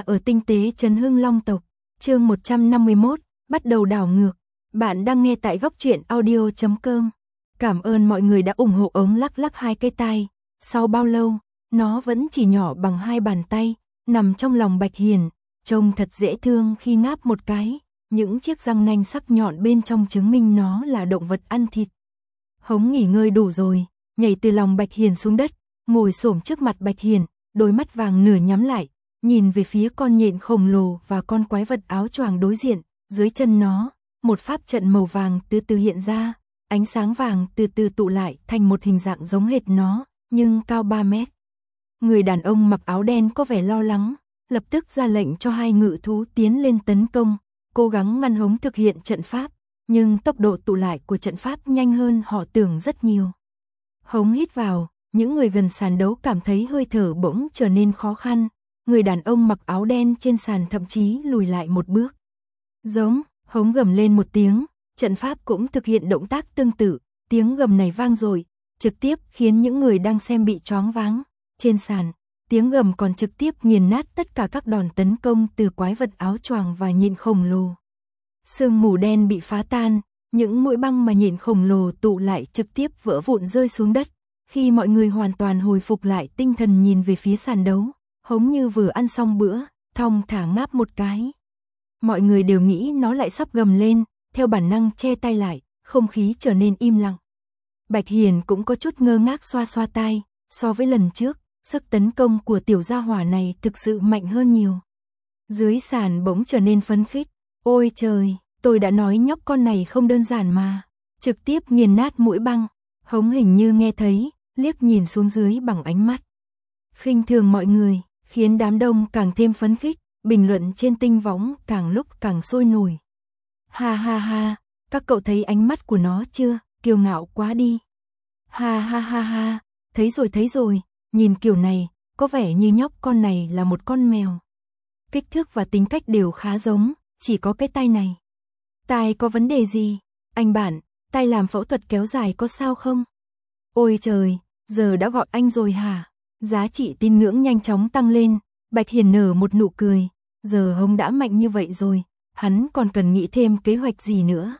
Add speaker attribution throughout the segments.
Speaker 1: ở tinh tế Trấn Hưng Long tộc, chương 151, bắt đầu đảo ngược. Bạn đang nghe tại góc truyện audio.com. Cảm ơn mọi người đã ủng hộ. Ống lắc lắc hai cái tai. Sau bao lâu, nó vẫn chỉ nhỏ bằng hai bàn tay, nằm trong lòng Bạch Hiền, trông thật dễ thương khi ngáp một cái. Những chiếc răng nanh sắc nhọn bên trong chứng minh nó là động vật ăn thịt. Hống nghỉ ngơi đủ rồi, nhảy từ lòng Bạch Hiền xuống đất, ngồi xổm trước mặt Bạch Hiền, đôi mắt vàng nửa nhắm lại, nhìn về phía con nhện khổng lồ và con quái vật áo choàng đối diện. Dưới chân nó, một pháp trận màu vàng từ từ hiện ra, ánh sáng vàng từ từ tụ lại thành một hình dạng giống hệt nó, nhưng cao 3 mét. Người đàn ông mặc áo đen có vẻ lo lắng, lập tức ra lệnh cho hai ngự thú tiến lên tấn công, cố gắng ngăn Hống thực hiện trận pháp, nhưng tốc độ tụ lại của trận pháp nhanh hơn họ tưởng rất nhiều. Hống hít vào, những người gần sàn đấu cảm thấy hơi thở bỗng trở nên khó khăn, người đàn ông mặc áo đen trên sàn thậm chí lùi lại một bước. Giống, Hống gầm lên một tiếng, trận pháp cũng thực hiện động tác tương tự, tiếng gầm này vang dội, trực tiếp khiến những người đang xem bị choáng váng. Trên sàn, tiếng gầm còn trực tiếp nghiền nát tất cả các đòn tấn công từ quái vật áo choàng và nhện khổng lồ. Sương mù đen bị phá tan, những mũi băng mà nhện khổng lồ tụ lại trực tiếp vỡ vụn rơi xuống đất. Khi mọi người hoàn toàn hồi phục lại tinh thần nhìn về phía sàn đấu, Hống như vừa ăn xong bữa, thong thả ngáp một cái. Mọi người đều nghĩ nó lại sắp gầm lên, theo bản năng che tay lại, không khí trở nên im lặng. Bạch Hiền cũng có chút ngơ ngác xoa xoa tai, so với lần trước, sức tấn công của tiểu gia hỏa này thực sự mạnh hơn nhiều. Dưới sàn bỗng trở nên phấn khích, ôi trời, tôi đã nói nhóc con này không đơn giản mà, trực tiếp nghiền nát mũi băng. Hống hình như nghe thấy, liếc nhìn xuống dưới bằng ánh mắt khinh thường mọi người, khiến đám đông càng thêm phấn khích, bình luận trên tinh võng càng lúc càng sôi nổi. Ha ha ha, các cậu thấy ánh mắt của nó chưa, kiêu ngạo quá đi. Ha ha ha ha, thấy rồi, nhìn kiểu này, có vẻ như nhóc con này là một con mèo. Kích thước và tính cách đều khá giống, chỉ có cái tai này. Tai có vấn đề gì? Anh bạn, tai làm phẫu thuật kéo dài có sao không? Ôi trời, giờ đã gọi anh rồi hả? Giá trị tín ngưỡng nhanh chóng tăng lên, Bạch Hiền nở một nụ cười. Giờ Hống đã mạnh như vậy rồi, hắn còn cần nghĩ thêm kế hoạch gì nữa.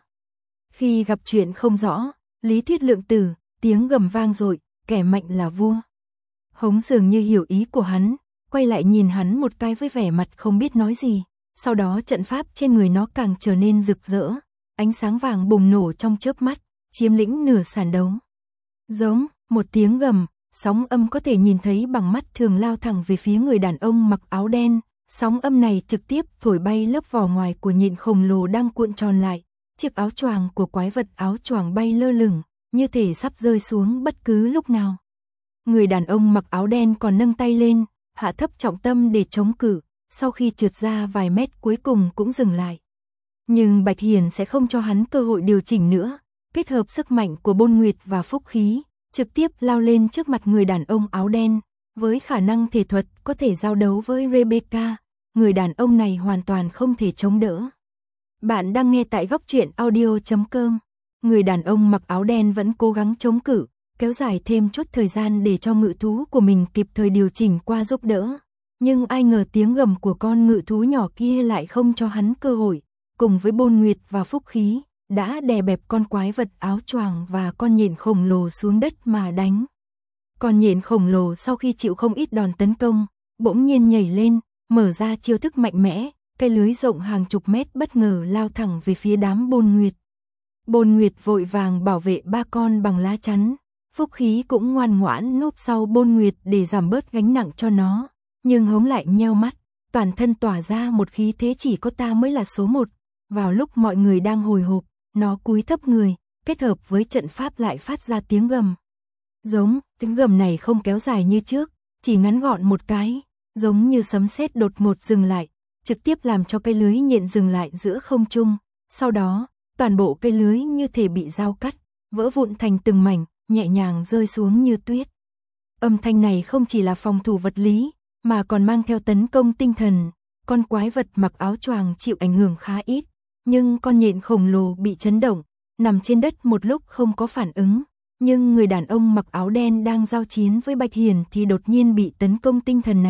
Speaker 1: Khi gặp chuyện không rõ, lý thuyết lượng tử, tiếng gầm vang dội, kẻ mạnh là vua. Hống dường như hiểu ý của hắn, quay lại nhìn hắn một cái với vẻ mặt không biết nói gì. Sau đó trận pháp trên người nó càng trở nên rực rỡ, ánh sáng vàng bùng nổ trong chớp mắt, chiếm lĩnh nửa sàn đấu. Giống, một tiếng gầm, sóng âm có thể nhìn thấy bằng mắt thường lao thẳng về phía người đàn ông mặc áo đen. Sóng âm này trực tiếp thổi bay lớp vỏ ngoài của nhện khổng lồ đang cuộn tròn lại. Chiếc áo choàng của quái vật áo choàng bay lơ lửng, như thể sắp rơi xuống bất cứ lúc nào. Người đàn ông mặc áo đen còn nâng tay lên, hạ thấp trọng tâm để chống cự, sau khi trượt ra vài mét cuối cùng cũng dừng lại. Nhưng Bạch Hiền sẽ không cho hắn cơ hội điều chỉnh nữa, kết hợp sức mạnh của Bôn Nguyệt và phúc khí, trực tiếp lao lên trước mặt người đàn ông áo đen. Với khả năng thể thuật có thể giao đấu với Rebecca, người đàn ông này hoàn toàn không thể chống đỡ. Bạn đang nghe tại góc truyện audio.com. Người đàn ông mặc áo đen vẫn cố gắng chống cự, kéo dài thêm chút thời gian để cho ngự thú của mình kịp thời điều chỉnh qua giúp đỡ. Nhưng ai ngờ tiếng gầm của con ngự thú nhỏ kia lại không cho hắn cơ hội, cùng với Bôn Nguyệt và phúc khí, đã đè bẹp con quái vật áo choàng và con nhện khổng lồ xuống đất mà đánh. Con nhện khổng lồ sau khi chịu không ít đòn tấn công, bỗng nhiên nhảy lên, mở ra chiêu thức mạnh mẽ, cái lưới rộng hàng chục mét bất ngờ lao thẳng về phía đám Bôn Nguyệt. Bôn Nguyệt vội vàng bảo vệ ba con bằng lá chắn, phúc khí cũng ngoan ngoãn núp sau Bôn Nguyệt để giảm bớt gánh nặng cho nó. Nhưng Hống lại nheo mắt, toàn thân tỏa ra một khí thế chỉ có ta mới là số một. Vào lúc mọi người đang hồi hộp, nó cúi thấp người, kết hợp với trận pháp lại phát ra tiếng gầm. Giống, tiếng gầm này không kéo dài như trước, chỉ ngắn gọn một cái, giống như sấm sét đột ngột dừng lại, trực tiếp làm cho cây lưới nhện dừng lại giữa không trung. Sau đó, toàn bộ cây lưới như thể bị dao cắt, vỡ vụn thành từng mảnh, nhẹ nhàng rơi xuống như tuyết. Âm thanh này không chỉ là phòng thủ vật lý, mà còn mang theo tấn công tinh thần. Con quái vật mặc áo choàng chịu ảnh hưởng khá ít, nhưng con nhện khổng lồ bị chấn động, nằm trên đất một lúc không có phản ứng. Nhưng người đàn ông mặc áo đen đang giao chiến với Bạch Hiền thì đột nhiên bị tấn công tinh thần này,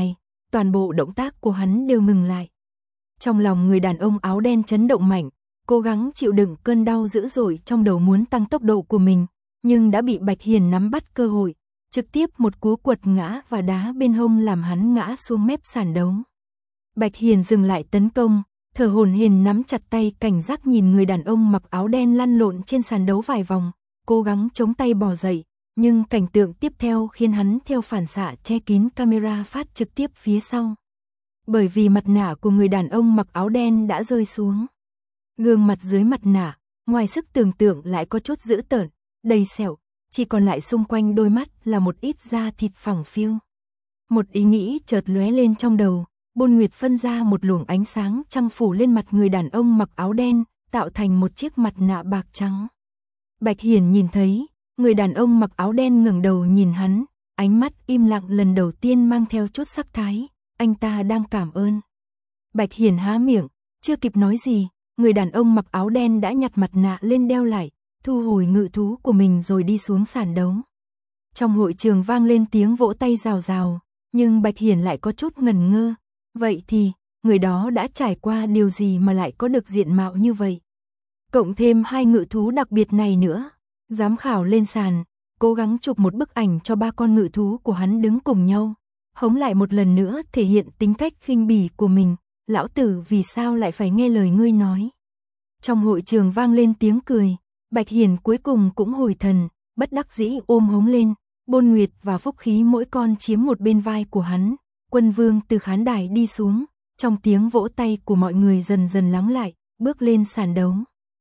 Speaker 1: toàn bộ động tác của hắn đều ngừng lại. Trong lòng người đàn ông áo đen chấn động mạnh, cố gắng chịu đựng cơn đau dữ dội trong đầu muốn tăng tốc độ của mình, nhưng đã bị Bạch Hiền nắm bắt cơ hội, trực tiếp một cú quật ngã và đá bên hông làm hắn ngã xuống mép sàn đấu. Bạch Hiền dừng lại tấn công, thở hổn hển nắm chặt tay cảnh giác nhìn người đàn ông mặc áo đen lăn lộn trên sàn đấu vài vòng, cố gắng chống tay bò dậy, nhưng cảnh tượng tiếp theo khiến hắn theo phản xạ che kín camera phát trực tiếp phía sau. Bởi vì mặt nạ của người đàn ông mặc áo đen đã rơi xuống. Gương mặt dưới mặt nạ, ngoài sức tưởng tượng lại có chút dữ tợn, đầy sẹo, chỉ còn lại xung quanh đôi mắt là một ít da thịt phẳng phiu. Một ý nghĩ chợt lóe lên trong đầu, Bôn Nguyệt phân ra một luồng ánh sáng trăng phủ lên mặt người đàn ông mặc áo đen, tạo thành một chiếc mặt nạ bạc trắng. Bạch Hiền nhìn thấy, người đàn ông mặc áo đen ngẩng đầu nhìn hắn, ánh mắt im lặng lần đầu tiên mang theo chút sắc thái, anh ta đang cảm ơn. Bạch Hiền há miệng, chưa kịp nói gì, người đàn ông mặc áo đen đã nhặt mặt nạ lên đeo lại, thu hồi ngự thú của mình rồi đi xuống sàn đấu. Trong hội trường vang lên tiếng vỗ tay rào rào, nhưng Bạch Hiền lại có chút ngần ngơ. Vậy thì, người đó đã trải qua điều gì mà lại có được diện mạo như vậy? Cộng thêm hai ngự thú đặc biệt này nữa. Giám khảo lên sàn, cố gắng chụp một bức ảnh cho ba con ngự thú của hắn đứng cùng nhau. Hống lại một lần nữa thể hiện tính cách khinh bỉ của mình. Lão tử vì sao lại phải nghe lời ngươi nói? Trong hội trường vang lên tiếng cười. Bạch Hiền cuối cùng cũng hồi thần, bất đắc dĩ ôm Hống lên. Bôn Nguyệt và Phúc Khí mỗi con chiếm một bên vai của hắn. Quân Vương từ khán đài đi xuống, trong tiếng vỗ tay của mọi người dần dần lắng lại, bước lên sàn đấu.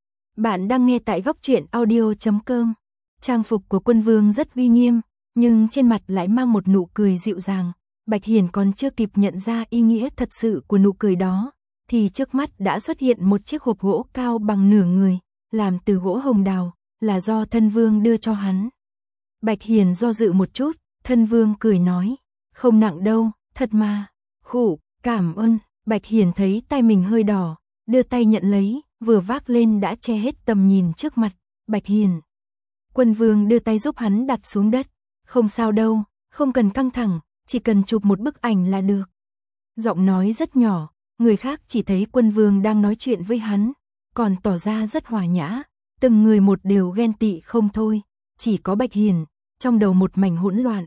Speaker 1: Bạn đang nghe tại Góc Truyện Audio.com. Trang phục của Quân Vương rất uy nghiêm, nhưng trên mặt lại mang một nụ cười dịu dàng. Bạch Hiền còn chưa kịp nhận ra ý nghĩa thật sự của nụ cười đó, thì trước mắt đã xuất hiện một chiếc hộp gỗ cao bằng nửa người, làm từ gỗ hồng đào, là do Thân Vương đưa cho hắn. Bạch Hiền do dự một chút, Thân Vương cười nói, không nặng đâu. Thật mà, khủ, cảm ơn. Bạch Hiền thấy tay mình hơi đỏ, đưa tay nhận lấy, vừa vác lên đã che hết tầm nhìn trước mặt. Bạch Hiền. Quân Vương đưa tay giúp hắn đặt xuống đất. Không sao đâu, không cần căng thẳng, chỉ cần chụp một bức ảnh là được. Giọng nói rất nhỏ, người khác chỉ thấy Quân Vương đang nói chuyện với hắn, còn tỏ ra rất hòa nhã. Từng người một đều ghen tị không thôi, chỉ có Bạch Hiền, trong đầu một mảnh hỗn loạn.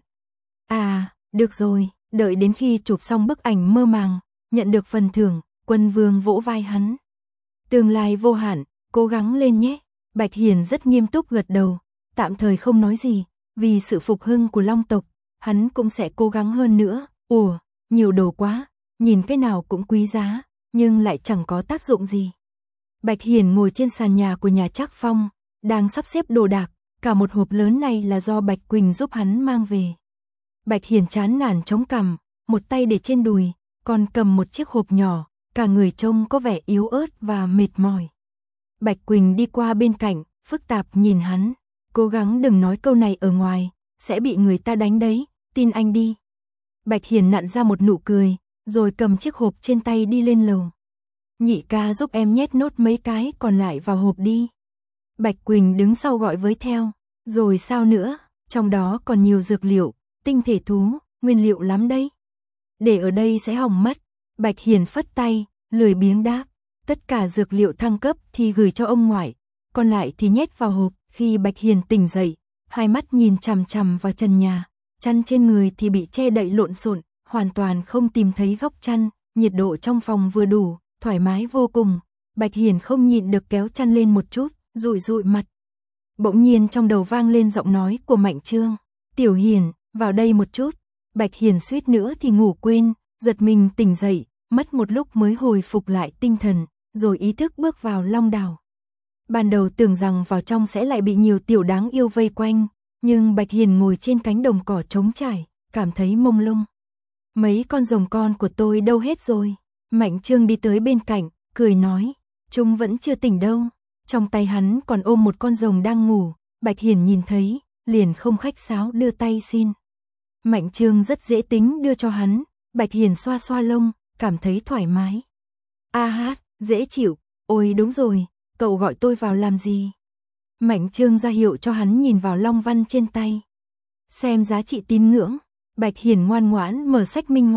Speaker 1: À, được rồi. Đợi đến khi chụp xong bức ảnh mơ màng, nhận được phần thưởng, Quân Vương vỗ vai hắn. Tương lai vô hạn, cố gắng lên nhé. Bạch Hiền rất nghiêm túc gật đầu, tạm thời không nói gì, vì sự phục hưng của Long tộc, hắn cũng sẽ cố gắng hơn nữa. Ủa, nhiều đồ quá, nhìn cái nào cũng quý giá, nhưng lại chẳng có tác dụng gì. Bạch Hiền ngồi trên sàn nhà của nhà Trác Phong, đang sắp xếp đồ đạc, cả một hộp lớn này là do Bạch Quỳnh giúp hắn mang về. Bạch Hiền chán nản chống cằm, một tay để trên đùi, còn cầm một chiếc hộp nhỏ, cả người trông có vẻ yếu ớt và mệt mỏi. Bạch Quỳnh đi qua bên cạnh, phức tạp nhìn hắn, cố gắng đừng nói câu này ở ngoài, sẽ bị người ta đánh đấy, tin anh đi. Bạch Hiền nặn ra một nụ cười, rồi cầm chiếc hộp trên tay đi lên lầu. Nhị ca giúp em nhét nốt mấy cái còn lại vào hộp đi. Bạch Quỳnh đứng sau gọi với theo, rồi sao nữa, trong đó còn nhiều dược liệu. Tinh thể thú, nguyên liệu lắm đấy. Để ở đây sẽ hỏng mất. Bạch Hiền phất tay, lười biếng đáp. Tất cả dược liệu thăng cấp thì gửi cho ông ngoại, còn lại thì nhét vào hộp. Khi Bạch Hiền tỉnh dậy, hai mắt nhìn chằm chằm vào trần nhà, chăn trên người thì bị che đậy lộn xộn, hoàn toàn không tìm thấy góc chăn, nhiệt độ trong phòng vừa đủ, thoải mái vô cùng. Bạch Hiền không nhịn được kéo chăn lên một chút, dụi dụi mặt. Bỗng nhiên trong đầu vang lên giọng nói của Mạnh Trương. Tiểu Hiền, vào đây một chút. Bạch Hiền suýt nữa thì ngủ quên, giật mình tỉnh dậy, mất một lúc mới hồi phục lại tinh thần, rồi ý thức bước vào long đảo. Ban đầu tưởng rằng vào trong sẽ lại bị nhiều tiểu đáng yêu vây quanh, nhưng Bạch Hiền ngồi trên cánh đồng cỏ trống trải, cảm thấy mông lung. Mấy con rồng con của tôi đâu hết rồi? Mạnh Trương đi tới bên cạnh, cười nói, chúng vẫn chưa tỉnh đâu. Trong tay hắn còn ôm một con rồng đang ngủ, Bạch Hiền nhìn thấy, liền không khách sáo đưa tay xin. Mạnh Trương rất dễ tính đưa cho hắn, Bạch Hiền xoa xoa lông, cảm thấy thoải mái. A hát, dễ chịu, ôi đúng rồi, cậu gọi tôi vào làm gì? Mạnh Trương ra hiệu cho hắn nhìn vào long văn trên tay. Xem giá trị tín ngưỡng, Bạch Hiền ngoan ngoãn mở sách minh họa,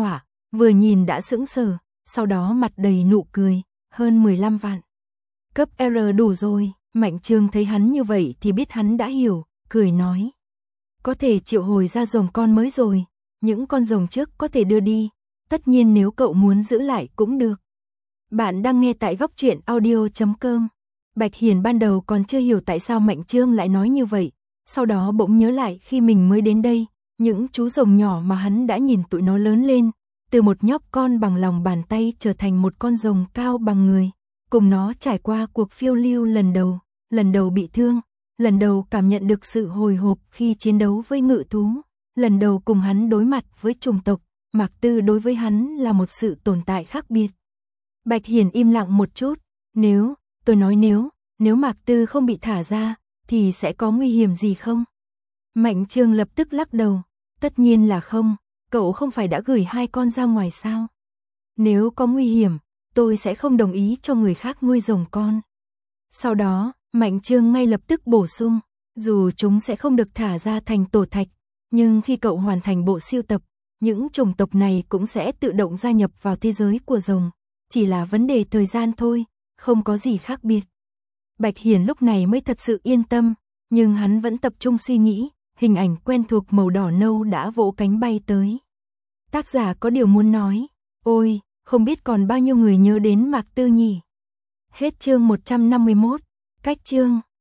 Speaker 1: vừa nhìn đã sững sờ, sau đó mặt đầy nụ cười, hơn 15 vạn. Cấp R đủ rồi, Mạnh Trương thấy hắn như vậy thì biết hắn đã hiểu, cười nói. Có thể triệu hồi ra rồng con mới rồi, những con rồng trước có thể đưa đi, tất nhiên nếu cậu muốn giữ lại cũng được. Bạn đang nghe tại góc truyện audio.com. Bạch Hiền ban đầu còn chưa hiểu tại sao Mạnh Trương lại nói như vậy, sau đó bỗng nhớ lại khi mình mới đến đây, những chú rồng nhỏ mà hắn đã nhìn tụi nó lớn lên, từ một nhóc con bằng lòng bàn tay trở thành một con rồng cao bằng người, cùng nó trải qua cuộc phiêu lưu lần đầu bị thương, lần đầu cảm nhận được sự hồi hộp khi chiến đấu với ngự thú, lần đầu cùng hắn đối mặt với chủng tộc, Mạc Tư đối với hắn là một sự tồn tại khác biệt. Bạch Hiền im lặng một chút, tôi nói nếu Mạc Tư không bị thả ra, thì sẽ có nguy hiểm gì không? Mạnh Trương lập tức lắc đầu, tất nhiên là không, cậu không phải đã gửi 2 con ra ngoài sao? Nếu có nguy hiểm, tôi sẽ không đồng ý cho người khác nuôi rồng con. Sau đó, Mạnh Trương ngay lập tức bổ sung, dù chúng sẽ không được thả ra thành tổ thạch, nhưng khi cậu hoàn thành bộ siêu tập, những chủng tộc này cũng sẽ tự động gia nhập vào thế giới của rồng, chỉ là vấn đề thời gian thôi, không có gì khác biệt. Bạch Hiền lúc này mới thật sự yên tâm, nhưng hắn vẫn tập trung suy nghĩ, hình ảnh quen thuộc màu đỏ nâu đã vỗ cánh bay tới. Tác giả có điều muốn nói, ôi, không biết còn bao nhiêu người nhớ đến Mạc Tư nhỉ. Hết chương 151, cách chương.